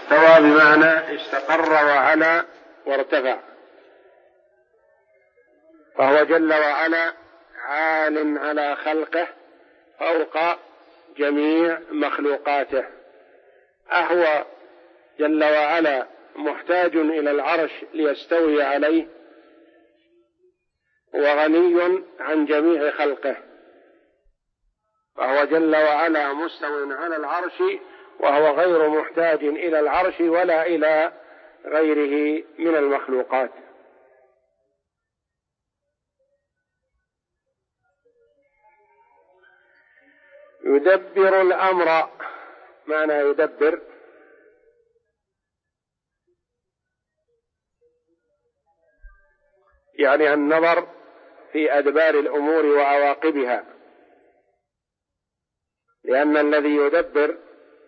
استوى بمعنى استقر وعلى وارتفع، فهو جل وعلا عال على خلقه فوق جميع مخلوقاته. أهو جل وعلا محتاج إلى العرش ليستوي عليه، وغني عن جميع خلقه، فهو جل وعلا مستو على العرش وهو غير محتاج إلى العرش ولا إلى غيره من المخلوقات. يدبر الأمر، معنى يدبر يعني النظر في أدبار الأمور وعواقبها، لأن الذي يدبر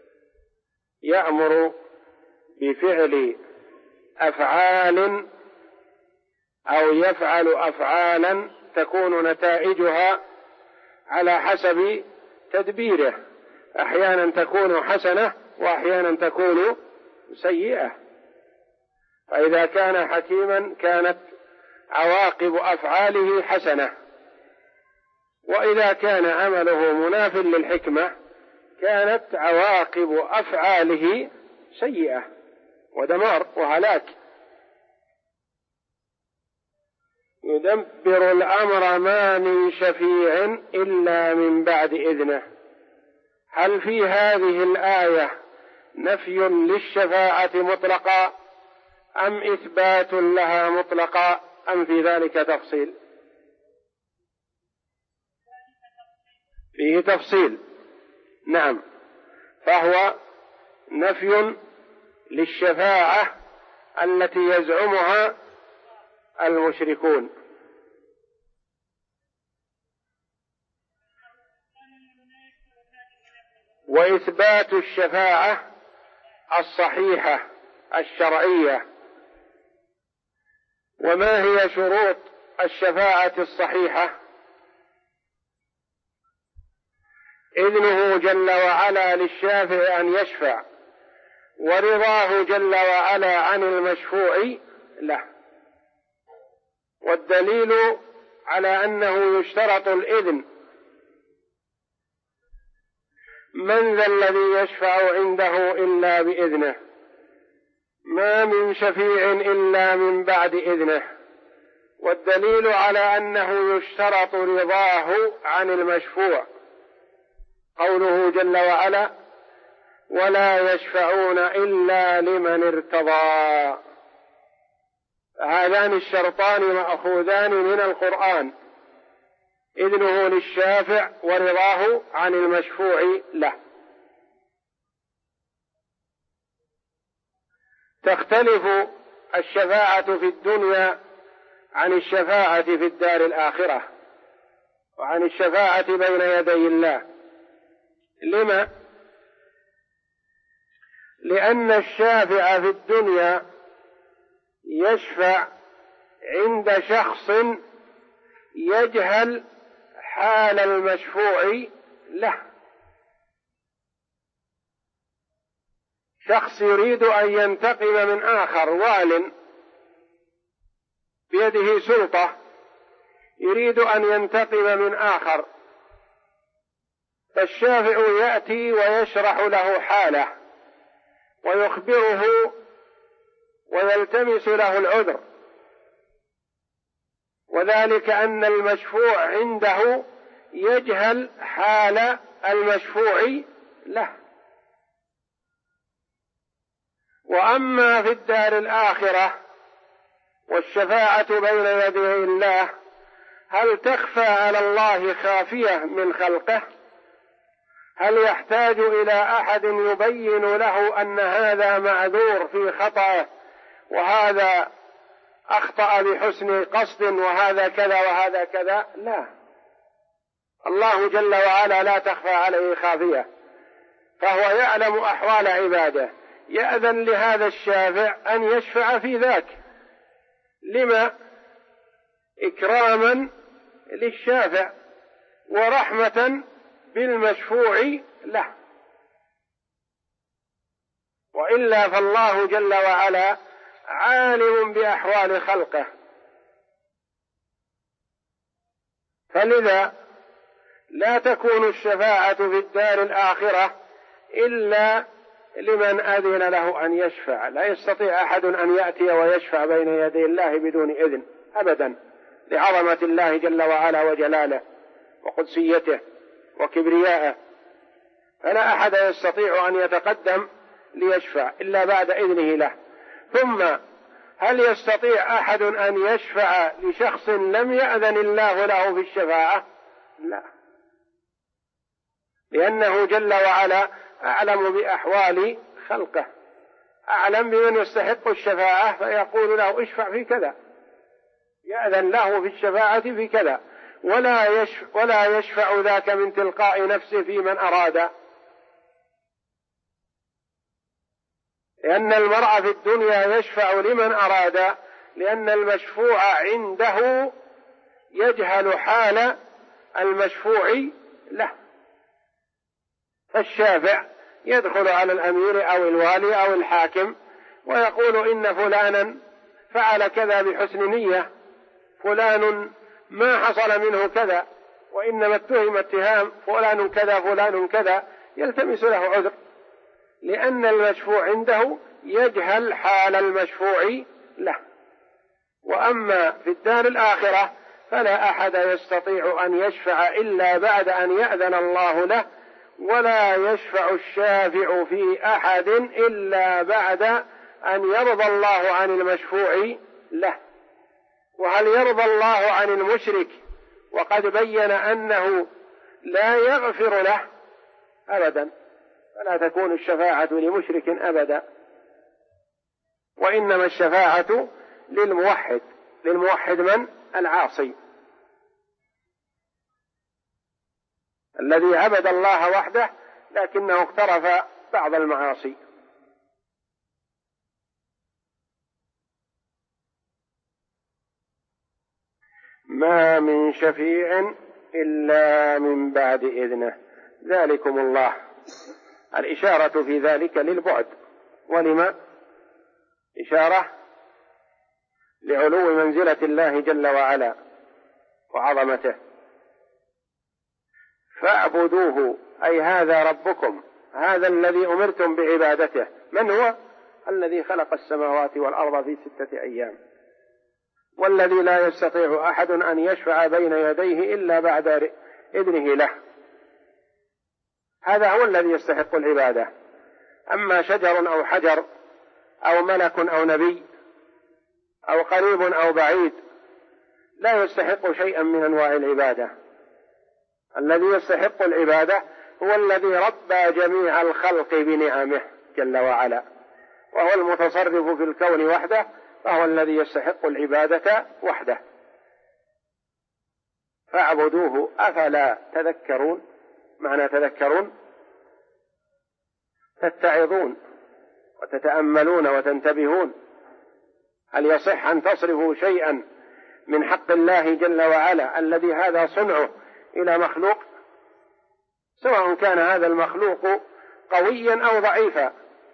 يأمر بفعل أفعال أو يفعل أفعالا تكون نتائجها على حسب تدبيره، أحيانا تكون حسنة وأحيانا تكون سيئة، فإذا كان حكيما كانت عواقب أفعاله حسنة، وإذا كان عمله مناف للحكمة كانت عواقب أفعاله سيئة ودمار وهلاك. يدبر الأمر ما من شفيع إلا من بعد إذنه. هل في هذه الآية نفي للشفاعة مطلقا أم إثبات لها مطلقا أم في ذلك تفصيل؟ فيه تفصيل، نعم، فهو نفي للشفاعة التي يزعمها المشركون، وإثبات الشفاعة الصحيحة الشرعية. وما هي شروط الشفاعة الصحيحة؟ إذنه جل وعلا للشافع أن يشفع، ورضاه جل وعلا عن المشفوع له. والدليل على أنه يشترط الإذن: من ذا الذي يشفع عنده إلا بإذنه، ما من شفيع إلا من بعد إذنه. والدليل على أنه يشترط رضاه عن المشفوع قوله جل وعلا: ولا يشفعون إلا لمن ارتضى. هذان الشرطان مأخوذان من القرآن: إذنه للشافع ورضاه عن المشفوع له. تختلف الشفاعة في الدنيا عن الشفاعة في الدار الآخرة وعن الشفاعة بين يدي الله. لما؟ لأن الشافع في الدنيا يشفع عند شخص يجهل حال المشفوع له، شخص يريد أن ينتقم من آخر، وال بيده سلطة يريد أن ينتقم من آخر، فالشافع يأتي ويشرح له حاله ويخبره ويلتمس له العذر، وذلك أن المشفوع عنده يجهل حال المشفوع له. وأما في الدار الآخرة والشفاعة بين يدي الله، هل تخفى على الله خافية من خلقه؟ هل يحتاج إلى أحد يبين له أن هذا معذور في خطأه وهذا أخطأ بحسن قصد وهذا كذا وهذا كذا؟ لا، الله جل وعلا لا تخفى عليه خافية، فهو يعلم أحوال عباده، يأذن لهذا الشافع أن يشفع في ذاك. لما؟ إكراما للشافع ورحمة بالمشفوع له. وإلا فالله جل وعلا عالم بأحوال خلقه، فلذا لا تكون الشفاعة في الدار الآخرة إلا لمن أذن له أن يشفع. لا يستطيع أحد أن يأتي ويشفع بين يدي الله بدون إذن أبدا، لعظمة الله جل وعلا وجلاله وقدسيته وكبريائه، فلا أحد يستطيع أن يتقدم ليشفع إلا بعد إذنه له. ثم هل يستطيع أحد أن يشفع لشخص لم يأذن الله له في الشفاعة؟ لا، لأنه جل وعلا أعلم بأحوال خلقه، أعلم بمن يستحق الشفاعة، فيقول له اشفع في كذا، يأذن له في الشفاعة في كذا، ولا يشفع ذاك من تلقاء نفسه في من أراد. لأن المرء في الدنيا يشفع لمن أراد، لأن المشفوع عنده يجهل حال المشفوع له، فالشافع يدخل على الأمير أو الوالي أو الحاكم ويقول إن فلانا فعل كذا بحسن نية، فلان ما حصل منه كذا، وإنما اتهم اتهام فلان كذا فلان كذا، يلتمس له عذر، لأن المشفوع عنده يجهل حال المشفوع له. وأما في الدار الآخرة فلا أحد يستطيع أن يشفع إلا بعد أن يأذن الله له، ولا يشفع الشافع في أحد إلا بعد أن يرضى الله عن المشفوع له. وهل يرضى الله عن المشرك وقد بين أنه لا يغفر له؟ أبدا، فلا تكون الشفاعة لمشرك أبدا، وإنما الشفاعة للموحد. للموحد من؟ العاصي الذي عبد الله وحده لكنه اقترف بعض المعاصي. ما من شفيع إلا من بعد إذنه، ذلكم الله. الإشارة في ذلك للبعد، ولما؟ إشارة لعلو منزلة الله جل وعلا وعظمته. فاعبدوه، أي هذا ربكم، هذا الذي أمرتم بعبادته. من هو؟ الذي خلق السماوات والأرض في 6 أيام، والذي لا يستطيع أحد أن يشفع بين يديه إلا بعد إذنه له. هذا هو الذي يستحق العبادة. أما شجر أو حجر أو ملك أو نبي أو قريب أو بعيد لا يستحق شيئا من أنواع العبادة. الذي يستحق العبادة هو الذي ربى جميع الخلق بنعمه جل وعلا، وهو المتصرف في الكون وحده، فهو الذي يستحق العبادة وحده. فاعبدوه أفلا تذكرون. معنى تذكرون تتعظون وتتأملون وتنتبهون. هل يصح أن تصرفوا شيئا من حق الله جل وعلا الذي هذا صنعه إلى مخلوق، سواء كان هذا المخلوق قويا أو ضعيفا،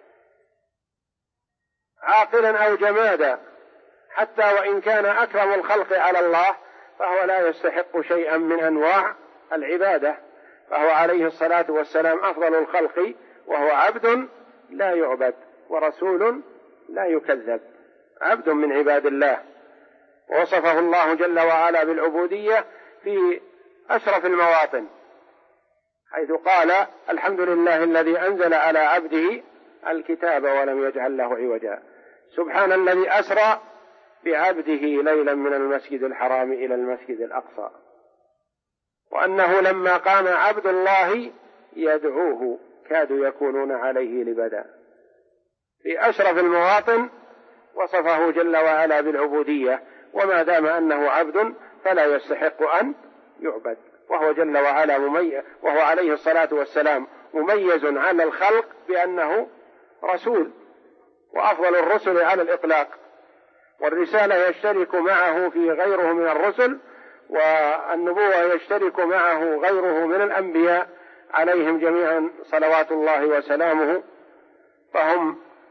عاقلا أو جمادا، حتى وإن كان أكرم الخلق على الله فهو لا يستحق شيئا من أنواع العبادة، فهو عليه الصلاة والسلام أفضل الخلق، وهو عبد لا يعبد ورسول لا يكذب، عبد من عباد الله. ووصفه الله جل وعلا بالعبودية في أشرف المواطن، حيث قال الحمد لله الذي أنزل على عبده الكتاب ولم يجعل له عوجا. سبحان الذي أسرى بعبده ليلا من المسجد الحرام إلى المسجد الأقصى، وأنه لما قام عبد الله يدعوه كادوا يكونون عليه لبدا. في أشرف المواطن وصفه جل وعلا بالعبودية، وما دام أنه عبد فلا يستحق أن يعبد، وهو جل وعلا وهو عليه الصلاة والسلام مميز على الخلق بأنه رسول، وأفضل الرسل على الإطلاق، والرسالة يشترك معه في غيره من الرسل، والنبوة يشترك معه غيره من الأنبياء عليهم جميعا صلوات الله وسلامه، فهم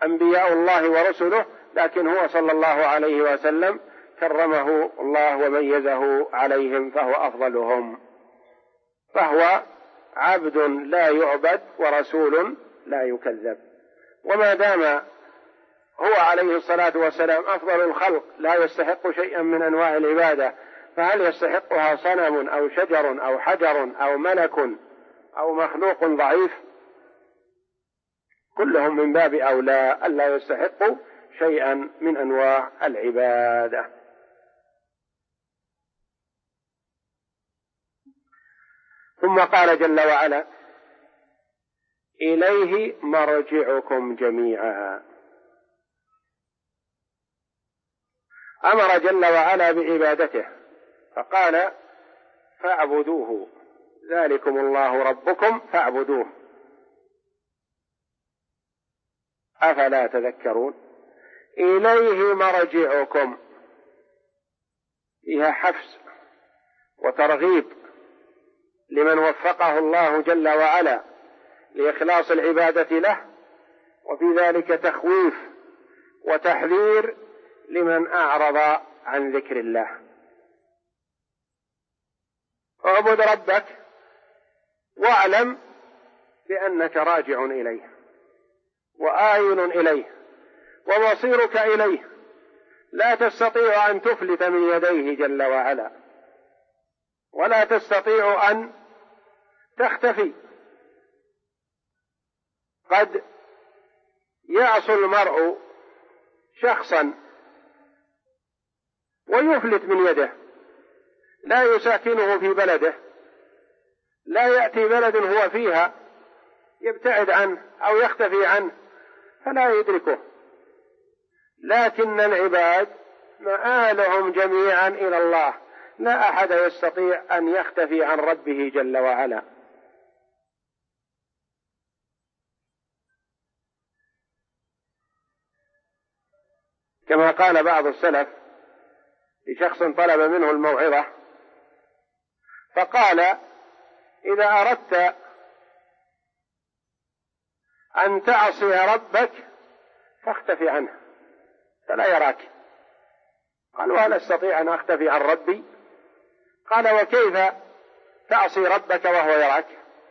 أنبياء الله ورسله، لكن هو صلى الله عليه وسلم كرمه الله وميزه عليهم فهو أفضلهم، فهو عبد لا يعبد ورسول لا يكذب. وما دام هو عليه الصلاة والسلام أفضل الخلق لا يستحق شيئا من أنواع العبادة، فهل يستحقها صنم أو شجر أو حجر أو ملك أو مخلوق ضعيف؟ كلهم من باب أولى ألا يستحقوا شيئا من أنواع العبادة. ثم قال جل وعلا: إليه مرجعكم جميعا. أمر جل وعلا بعبادته فقال: فاعبدوه، ذلكم الله ربكم فاعبدوه، أفلا تذكرون. إليه مرجعكم فيها حفز وترغيب لمن وفقه الله جل وعلا لإخلاص العبادة له، وفي ذلك تخويف وتحذير لمن أعرض عن ذكر الله. اعبد ربك واعلم بأنك راجع إليه وآيل إليه ومصيرك إليه، لا تستطيع أن تفلت من يديه جل وعلا، ولا تستطيع أن تختفي. قد يعصي المرء شخصا ويفلت من يده، لا يساكنه في بلده، لا يأتي بلد هو فيها، يبتعد عنه أو يختفي عنه فلا يدركه. لكن العباد مآلهم جميعا إلى الله، لا أحد يستطيع أن يختفي عن ربه جل وعلا. كما قال بعض السلف لشخص طلب منه الموعظة فقال: إذا أردت أن تعصي ربك فاختفي عنه فلا يراك. قال: وهل أستطيع أن أختفي عن ربي؟ قال: وكيف تعصي ربك وهو يراك؟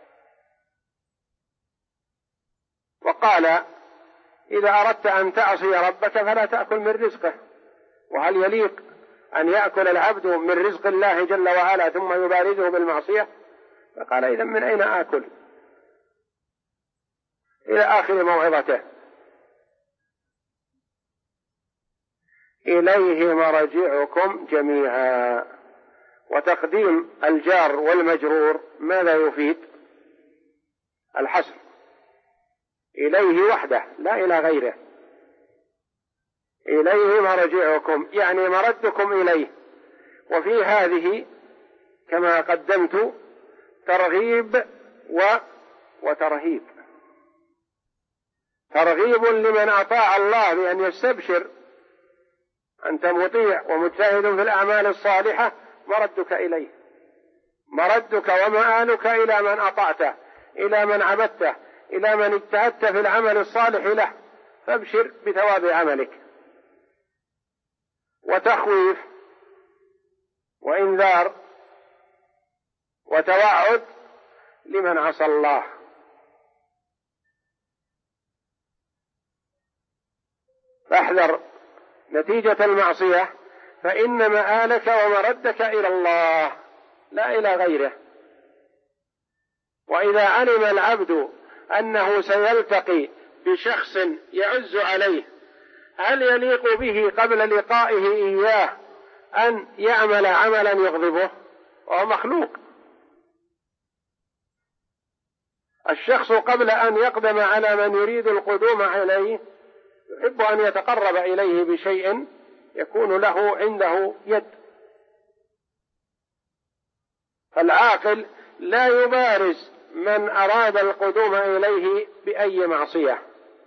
وقال: إذا أردت أن تعصي ربك فلا تأكل من رزقه، وهل يليق أن يأكل العبد من رزق الله جل وعلا ثم يبارزه بالمعصية؟ فقال: إذا من أين آكل؟ إلى آخر موعظته. إليه مرجعكم جميعا. وتقديم الجار والمجرور ماذا يفيد؟ الحصر، إليه وحده لا إلى غيره. إليه مرجعكم يعني مردكم إليه. وفي هذه كما قدمت ترغيب وترهيب. ترغيب لمن أطاع الله بأن يستبشر أنت مطيع ومجتهد في الأعمال الصالحة، مردك إليه، مردك ومآلك إلى من أطعته، إلى من عبدته، إلى من اجتهدت في العمل الصالح له، فابشر بثواب عملك. وتخويف وإنذار وتوعد لمن عصى الله. فاحذر نتيجة المعصية، فإن مآلك ومردك إلى الله لا إلى غيره. وإذا علم العبد أنه سيلتقي بشخص يعز عليه، هل يليق به قبل لقائه إياه أن يعمل عملا يغضبه؟ وهو مخلوق. الشخص قبل أن يقدم على من يريد القدوم عليه يحب أن يتقرب إليه بشيء يكون له عنده يد. فالعاقل لا يبارز من أراد القدوم إليه بأي معصية.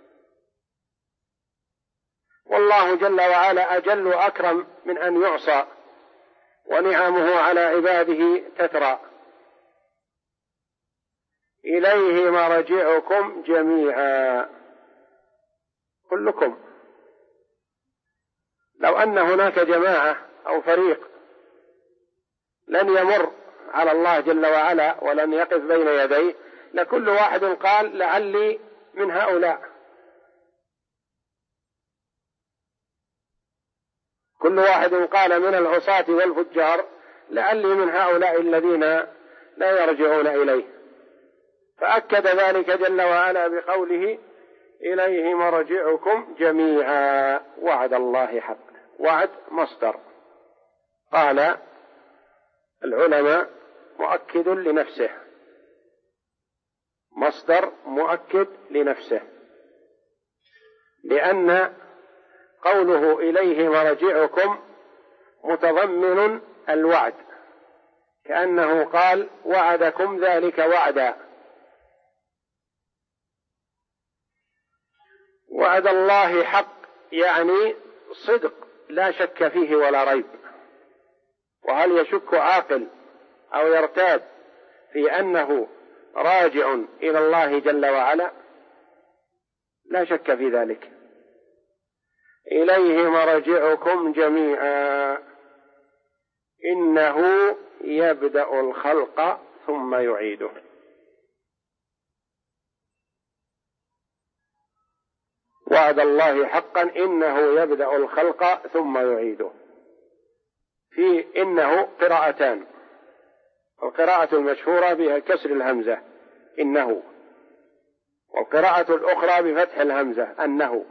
والله جل وعلا أجل وأكرم من أن يعصى، ونعمه على عباده تترى. إليه مرجعكم جميعا. كل كلكم. لو أن هناك جماعة أو فريق لن يمر على الله جل وعلا ولن يقف بين يديه، لكل واحد قال لعلي من هؤلاء، كل واحد قال من العصاة والفجار لعلي من هؤلاء الذين لا يرجعون إليه. فأكد ذلك جل وعلا بقوله إليه مرجعكم جميعا. وعد الله حق. وعد مصدر، قال العلماء مؤكد لنفسه، مصدر مؤكد لنفسه، لأن قوله إليه مرجعكم متضمن الوعد، كأنه قال وعدكم ذلك وعدا. وعد الله حق يعني صدق لا شك فيه ولا ريب. وهل يشك عاقل أو يرتاب في أنه راجع إلى الله جل وعلا؟ لا شك في ذلك. إليه مرجعكم جميعا إنه يبدأ الخلق ثم يعيده. وعد الله حقا إنه يبدأ الخلق ثم يعيده. في إنه قراءتان، القراءة المشهورة بها كسر الهمزة إنه، والقراءة الأخرى بفتح الهمزة أنه.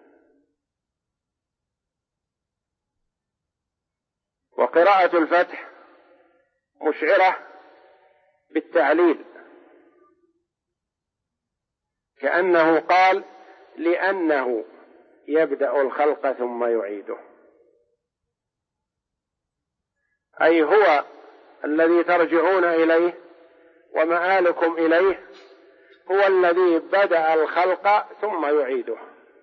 وقراءة الفتح مشعرة بالتعليل، كأنه قال لأنه يبدأ الخلق ثم يعيده، أي هو الذي ترجعون إليه ومآلكم إليه، هو الذي بدأ الخلق ثم يعيده.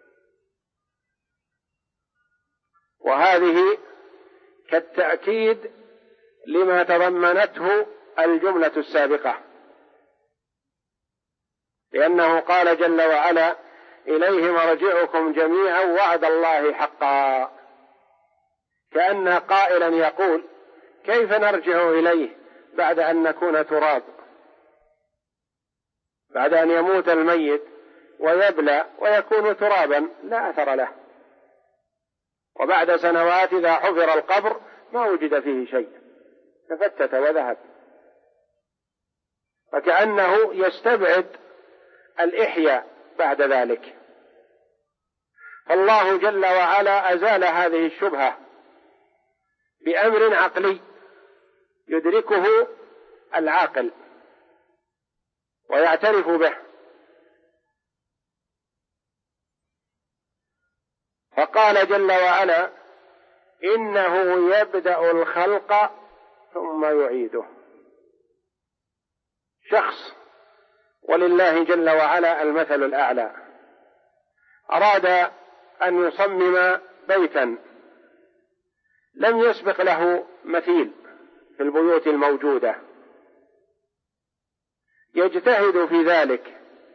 وهذه كالتأكيد لما تضمنته الجملة السابقة، لأنه قال جل وعلا إليه مرجعكم جميعا وعد الله حقا، كأن قائلا يقول كيف نرجع إليه بعد أن نكون تراب، بعد أن يموت الميت ويبلى ويكون ترابا لا أثر له، وبعد سنوات إذا حفر القبر ما وجد فيه شيء، تفتت وذهب. فكأنه يستبعد الإحياء بعد ذلك. الله جل وعلا أزال هذه الشبهة بأمر عقلي يدركه العاقل ويعترف به. فقال جل وعلا إنه يبدأ الخلق ثم يعيده. شخص ولله جل وعلا المثل الأعلى أراد أن يصمم بيتا لم يسبق له مثيل في البيوت الموجودة، يجتهد في ذلك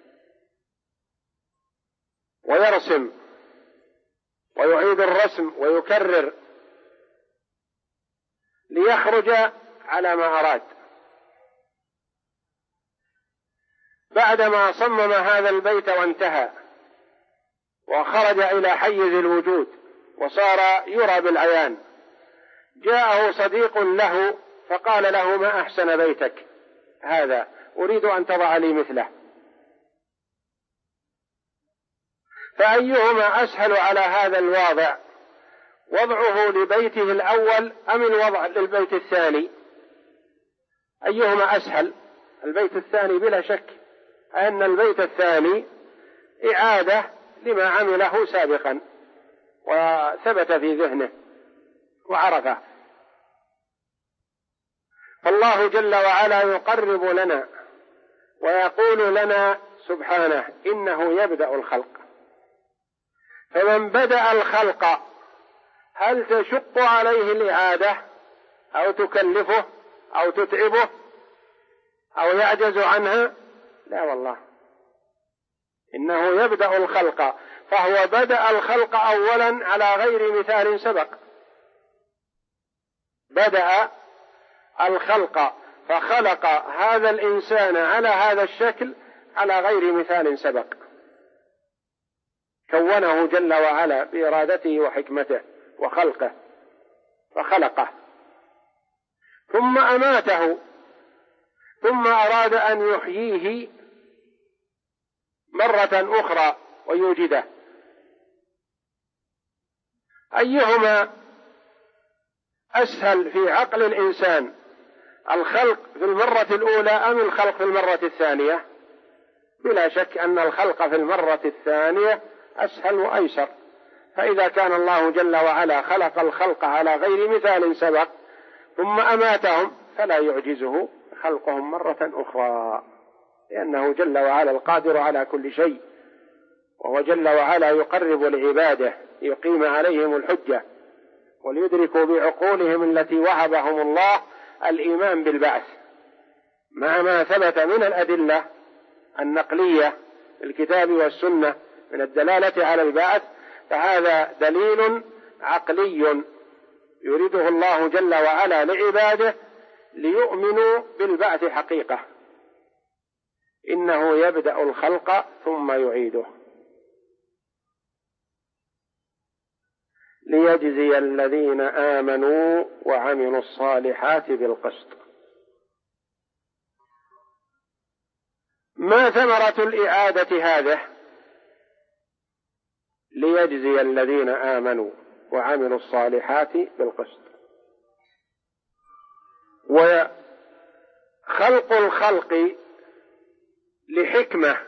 ويرسم ويعيد الرسم ويكرر ليخرج على ما أراد. بعدما صمم هذا البيت وانتهى وخرج إلى حيز الوجود وصار يرى بالعيان، جاءه صديق له فقال له ما أحسن بيتك هذا، أريد أن تضع لي مثله. فأيهما أسهل على هذا الواضع، وضعه لبيته الأول أم الوضع للبيت الثاني؟ أيهما أسهل؟ البيت الثاني بلا شك، أن البيت الثاني إعادة لما عمله سابقا وثبت في ذهنه وعرفه. فالله جل وعلا يقرب لنا ويقول لنا سبحانه إنه يبدأ الخلق. فمن بدأ الخلق هل تشق عليه الإعادة أو تكلفه أو تتعبه أو يعجز عنها؟ لا والله، إنه يبدأ الخلق، فهو بدأ الخلق أولا على غير مثال سبق. بدأ الخلق فخلق هذا الإنسان على هذا الشكل على غير مثال سبق، كونه جل وعلا بإرادته وحكمته وخلقه فخلقه، ثم أماته، ثم أراد أن يحييه مرة أخرى ويوجده. أيهما أسهل في عقل الإنسان، الخلق في المرة الأولى أم الخلق في المرة الثانية؟ بلا شك أن الخلق في المرة الثانية أسهل وأيسر. فإذا كان الله جل وعلا خلق الخلق على غير مثال سبق ثم أماتهم فلا يعجزه خلقهم مرة أخرى، لأنه جل وعلا القادر على كل شيء، وهو جل وعلا يقرب لعباده يقيم عليهم الحجة وليدركوا بعقولهم التي وهبهم الله الإيمان بالبعث، مع ما ثبت من الأدلة النقلية الكتاب والسنة من الدلالة على البعث، فهذا دليل عقلي يريده الله جل وعلا لعباده ليؤمنوا بالبعث حقيقة. إنه يبدأ الخلق ثم يعيده ليجزي الذين آمنوا وعملوا الصالحات بالقسط. ما ثمرة الإعادة هذه؟ ليجزي الذين آمنوا وعملوا الصالحات بالقسط. وخلق الخلق لحكمة،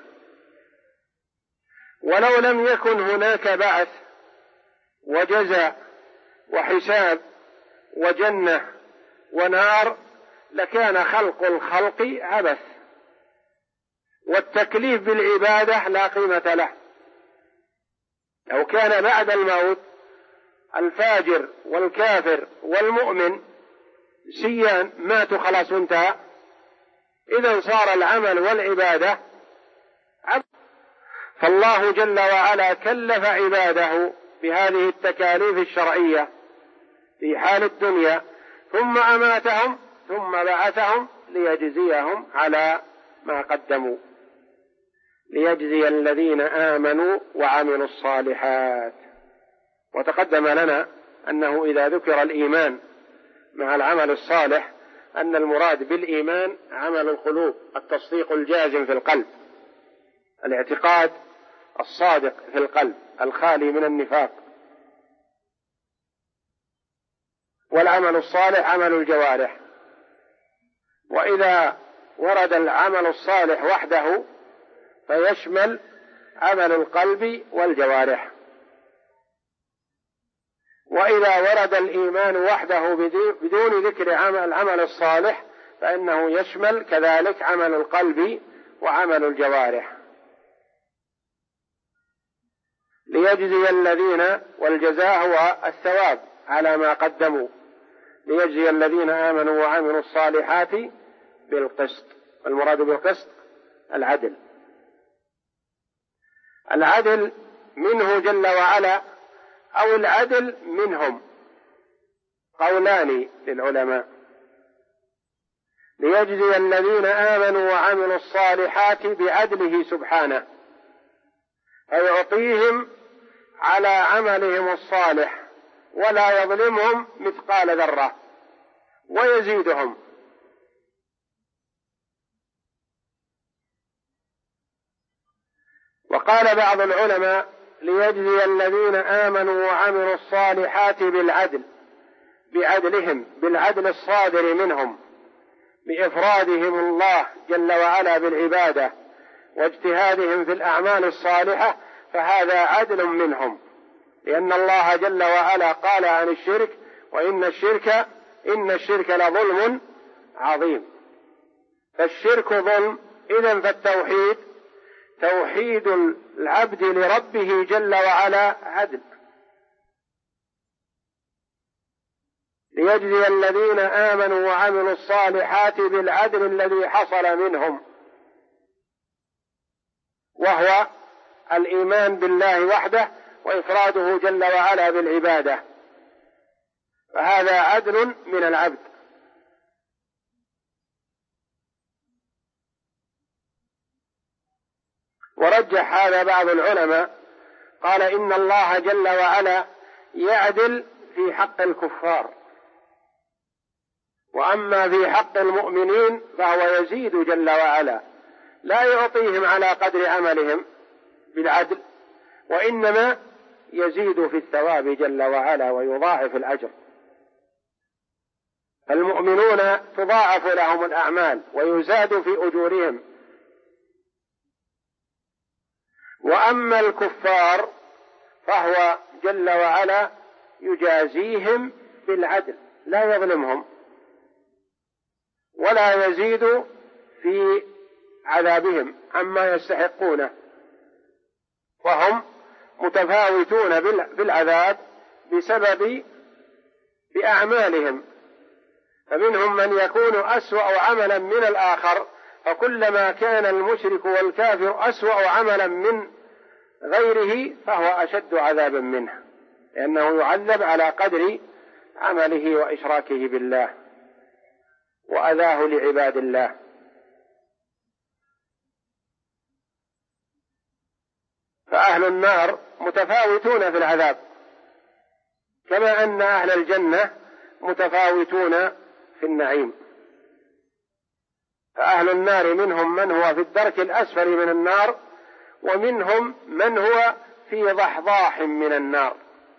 ولو لم يكن هناك بعث وجزاء وحساب وجنة ونار لكان خلق الخلق عبث، والتكليف بالعبادة لا قيمة له. لو كان بعد الموت الفاجر والكافر والمؤمن سيان ماتوا خلاص انتهى، إذن صار العمل والعبادة عبث. فالله جل وعلا كلف عباده بهذه التكاليف الشرعية في حال الدنيا، ثم أماتهم ثم بعثهم ليجزيهم على ما قدموا، ليجزي الذين آمنوا وعملوا الصالحات. وتقدم لنا أنه إذا ذكر الإيمان مع العمل الصالح أن المراد بالإيمان عمل القلوب، التصديق الجازم في القلب، الاعتقاد الصادق في القلب الخالي من النفاق. والعمل الصالح عمل الجوارح، وإذا ورد العمل الصالح وحده فيشمل عمل القلب والجوارح، وإذا ورد الإيمان وحده بدون ذكر العمل الصالح فإنه يشمل كذلك عمل القلب وعمل الجوارح. ليجزي الذين، والجزاء هو الثواب على ما قدموا، ليجزي الذين آمنوا وعملوا الصالحات بالقسط. المراد بالقسط العدل، العدل منه جل وعلا أو العدل منهم، قولان للعلماء. ليجزي الذين آمنوا وعملوا الصالحات بعدله سبحانه، فيعطيهم على عملهم الصالح ولا يظلمهم مثقال ذرة ويزيدهم. وقال بعض العلماء ليجزي الذين آمنوا وعملوا الصالحات بالعدل، بعدلهم، بالعدل الصادر منهم، بإفرادهم الله جل وعلا بالعبادة واجتهادهم في الأعمال الصالحة، فهذا عدل منهم، لأن الله جل وعلا قال عن الشرك: وإن الشرك لظلم عظيم. فالشرك ظلم، إذن فالتوحيد توحيد العبد لربه جل وعلا عدل. ليجزي الذين آمنوا وعملوا الصالحات بالعدل الذي حصل منهم، وهو الإيمان بالله وحده وإفراده جل وعلا بالعبادة، فهذا عدل من العبد. ورجح هذا بعض العلماء، قال إن الله جل وعلا يعدل في حق الكفار، وأما في حق المؤمنين فهو يزيد جل وعلا، لا يعطيهم على قدر عملهم بالعدل، وإنما يزيد في الثواب جل وعلا ويضاعف الأجر. المؤمنون تضاعف لهم الأعمال ويزاد في أجورهم، وأما الكفار فهو جل وعلا يجازيهم بالعدل، لا يظلمهم ولا يزيد في عذابهم عما يستحقونه، وهم متفاوتون بالعذاب بسبب بأعمالهم، فمنهم من يكون أسوأ عملا من الآخر، فكلما كان المشرك والكافر أسوأ عملا من غيره فهو أشد عذابا منه، لأنه يعذب على قدر عمله وإشراكه بالله وأذاه لعباد الله. فأهل النار متفاوتون في العذاب، كما أن أهل الجنة متفاوتون في النعيم. فأهل النار منهم من هو في الدرك الأسفل من النار، ومنهم من هو في ضحضاح من النار،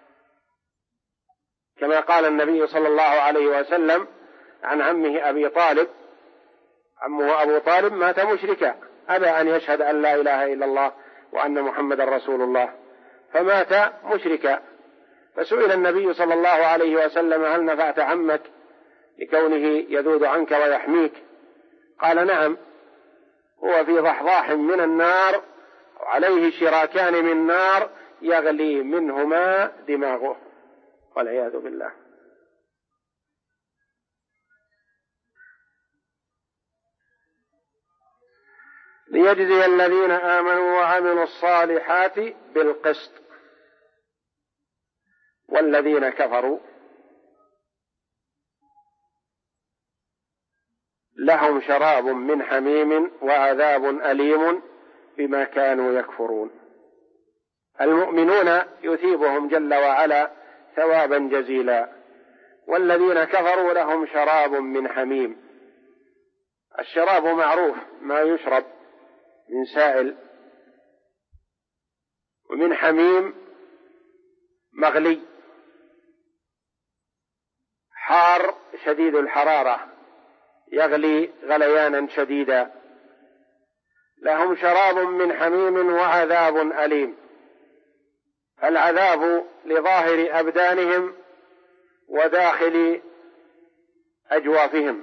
كما قال النبي صلى الله عليه وسلم عن عمه أبي طالب: عمه أبو طالب مات مشركا، أبى أن يشهد أن لا إله إلا الله وأن محمد رسول الله، فمات مشركا. فسئل النبي صلى الله عليه وسلم: هل نفعت عمك لكونه يذود عنك ويحميك؟ قال: نعم، هو في ضحضاح من النار وعليه شراكان من نار يغلي منهما دماغه، والعياذ بالله. ليجزي الذين آمنوا وعملوا الصالحات بالقسط، والذين كفروا لهم شراب من حميم وعذاب أليم بما كانوا يكفرون. المؤمنون يثيبهم جل وعلا ثوابا جزيلا، والذين كفروا لهم شراب من حميم. الشراب معروف، ما يشرب من سائل، ومن حميم مغلي حار شديد الحرارة يغلي غليانا شديدا. لهم شراب من حميم وعذاب أليم. العذاب لظاهر أبدانهم وداخل أجوافهم،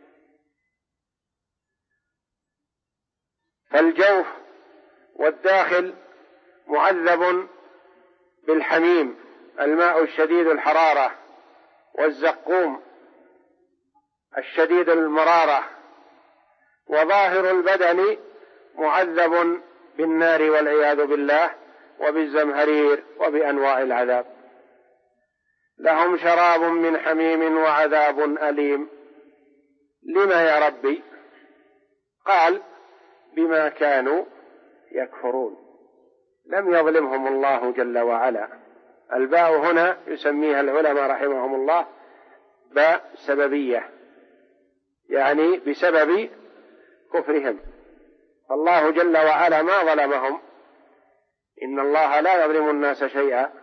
فالجوف والداخل معذب بالحميم الماء الشديد الحرارة، والزقوم الشديد المرارة، وظاهر البدن معذب بالنار والعياذ بالله وبالزمهرير وبأنواع العذاب. لهم شراب من حميم وعذاب أليم. لما يا ربي؟ قال: بما كانوا يكفرون. لم يظلمهم الله جل وعلا. الباء هنا يسميها العلماء رحمهم الله باء سببية، يعني بسبب كفرهم، فالله جل وعلا ما ظلمهم، إن الله لا يظلم الناس شيئا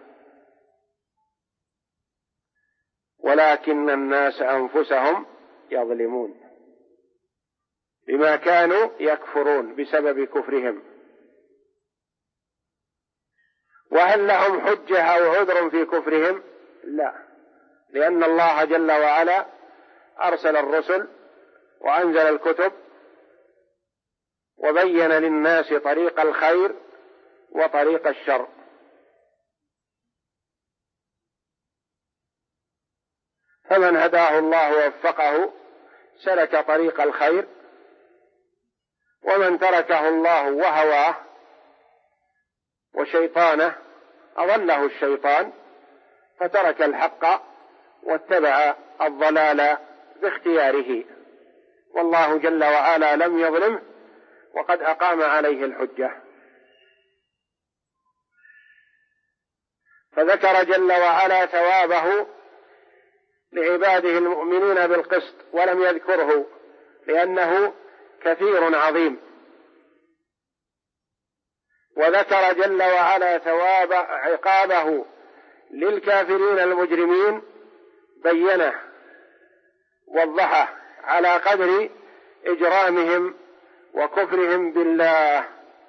ولكن الناس أنفسهم يظلمون، بما كانوا يكفرون بسبب كفرهم. وهل لهم حجة أو عذر في كفرهم؟ لا، لأن الله جل وعلا أرسل الرسل وأنزل الكتب وبين للناس طريق الخير وطريق الشر، فمن هداه الله ووفقه سلك طريق الخير، ومن تركه الله وهواه وشيطانه أضله الشيطان فترك الحق واتبع الضلال باختياره، والله جل وعلا لم يظلمه وقد أقام عليه الحجة. فذكر جل وعلا ثوابه لعباده المؤمنين بالقسط ولم يذكره لأنه كثير عظيم، وذكر جل وعلا ثواب عقابه للكافرين المجرمين بينه وضحه على قدر إجرامهم وكفرهم بالله،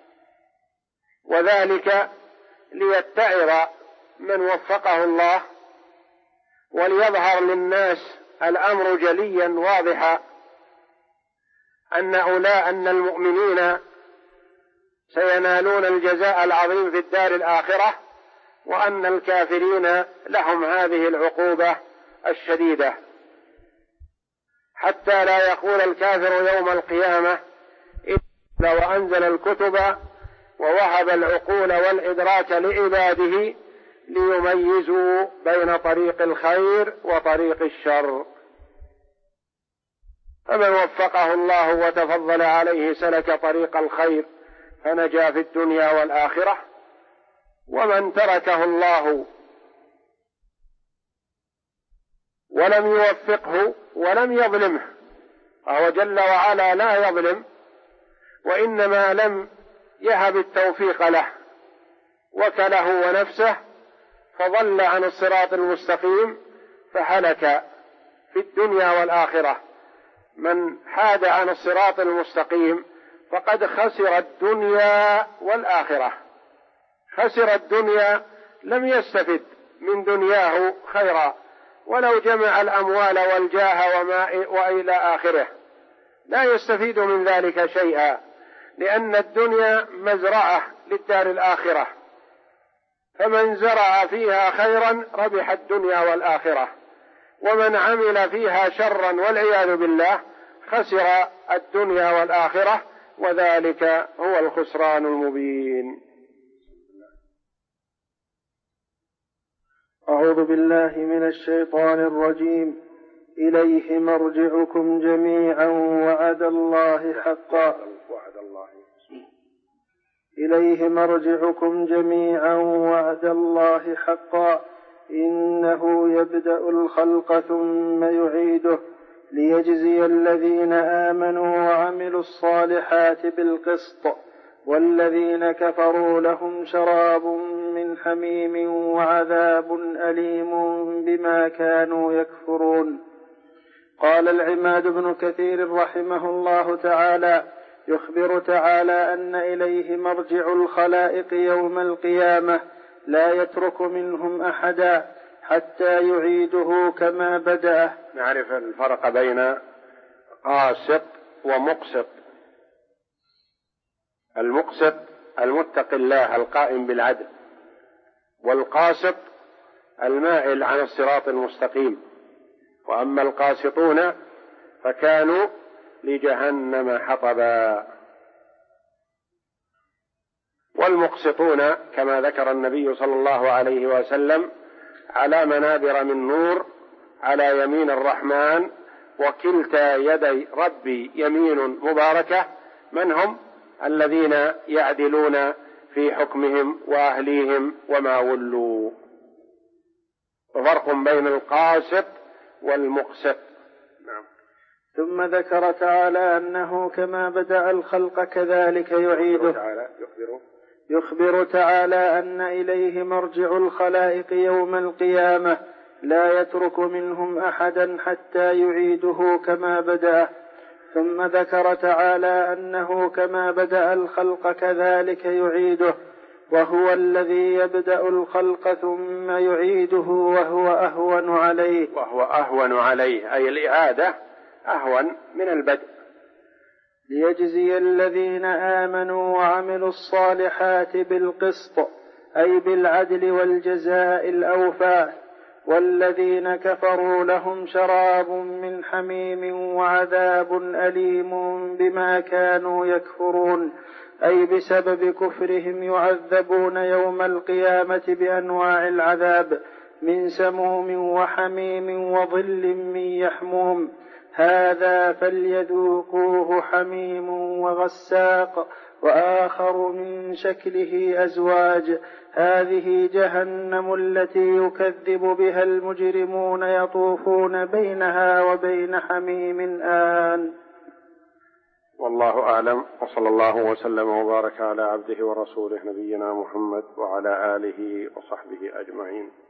وذلك ليتعظ من وفقه الله وليظهر للناس الأمر جليا واضحا أن المؤمنين سينالون الجزاء العظيم في الدار الآخرة، وأن الكافرين لهم هذه العقوبة الشديدة، حتى لا يقول الكافر يوم القيامة إلا وأنزل الكتب ووهب العقول والإدراك لعباده ليميزوا بين طريق الخير وطريق الشر. فمن وفقه الله وتفضل عليه سلك طريق الخير فنجا في الدنيا والآخرة، ومن تركه الله ولم يوفقه ولم يظلمه، فهو جل وعلا لا يظلم، وإنما لم يهب التوفيق له وكله ونفسه فضل عن الصراط المستقيم فهلك في الدنيا والآخرة. من حاد عن الصراط المستقيم فقد خسر الدنيا والآخرة. خسر الدنيا، لم يستفد من دنياه خيرا ولو جمع الأموال والجاه وإلى آخره، لا يستفيد من ذلك شيئا، لأن الدنيا مزرعة للدار الآخرة، فمن زرع فيها خيرا ربح الدنيا والآخرة، ومن عمل فيها شرا والعياذ بالله خسر الدنيا والآخرة، وذلك هو الخسران المبين. أعوذ بالله من الشيطان الرجيم. إليه مرجعكم جميعا وعد الله حقا. إليه مرجعكم جميعا وعد الله حقا إنه يبدأ الخلق ثم يعيده ليجزي الذين آمنوا وعملوا الصالحات بالقسط والذين كفروا لهم شراب من حميم وعذاب أليم بما كانوا يكفرون. قال العماد بن كثير رحمه الله تعالى: يخبر تعالى أن إليه مرجع الخلائق يوم القيامة لا يترك منهم أحدا حتى يعيده كما بدأ. نعرف الفرق بين قاسط ومقسط. المقسط المتقي الله القائم بالعدل، والقاسط المائل عن الصراط المستقيم. وأما القاسطون فكانوا لجهنم حطبا. والمقسطون كما ذكر النبي صلى الله عليه وسلم على منابر من نور على يمين الرحمن، وكلتا يدي ربي يمين مباركة. من هم؟ الذين يعدلون في حكمهم وأهليهم وما ولوا. وفرق بين القاسط والمقسط. نعم. ثم ذكر تعالى أنه كما بدأ الخلق كذلك يعيده. يخبر تعالى أن إليه مرجع الخلائق يوم القيامة لا يترك منهم أحدا حتى يعيده كما بدأ. ثم ذكر تعالى أنه كما بدأ الخلق كذلك يعيده، وهو الذي يبدأ الخلق ثم يعيده وهو أهون عليه. وهو أهون عليه أي الإعادة أهون من البدء. ليجزي الذين آمنوا وعملوا الصالحات بالقسط أي بالعدل والجزاء الأوفى، والذين كفروا لهم شراب من حميم وعذاب أليم بما كانوا يكفرون. أي بسبب كفرهم يعذبون يوم القيامة بأنواع العذاب من سموم وحميم وظل من يحموم. هذا فليذوقوه حميم وغساق وآخر من شكله أزواج. هذه جهنم التي يكذب بها المجرمون يطوفون بينها وبين حميم آن. والله أعلم، وصلى الله وسلم وبارك على عبده ورسوله نبينا محمد وعلى آله وصحبه أجمعين.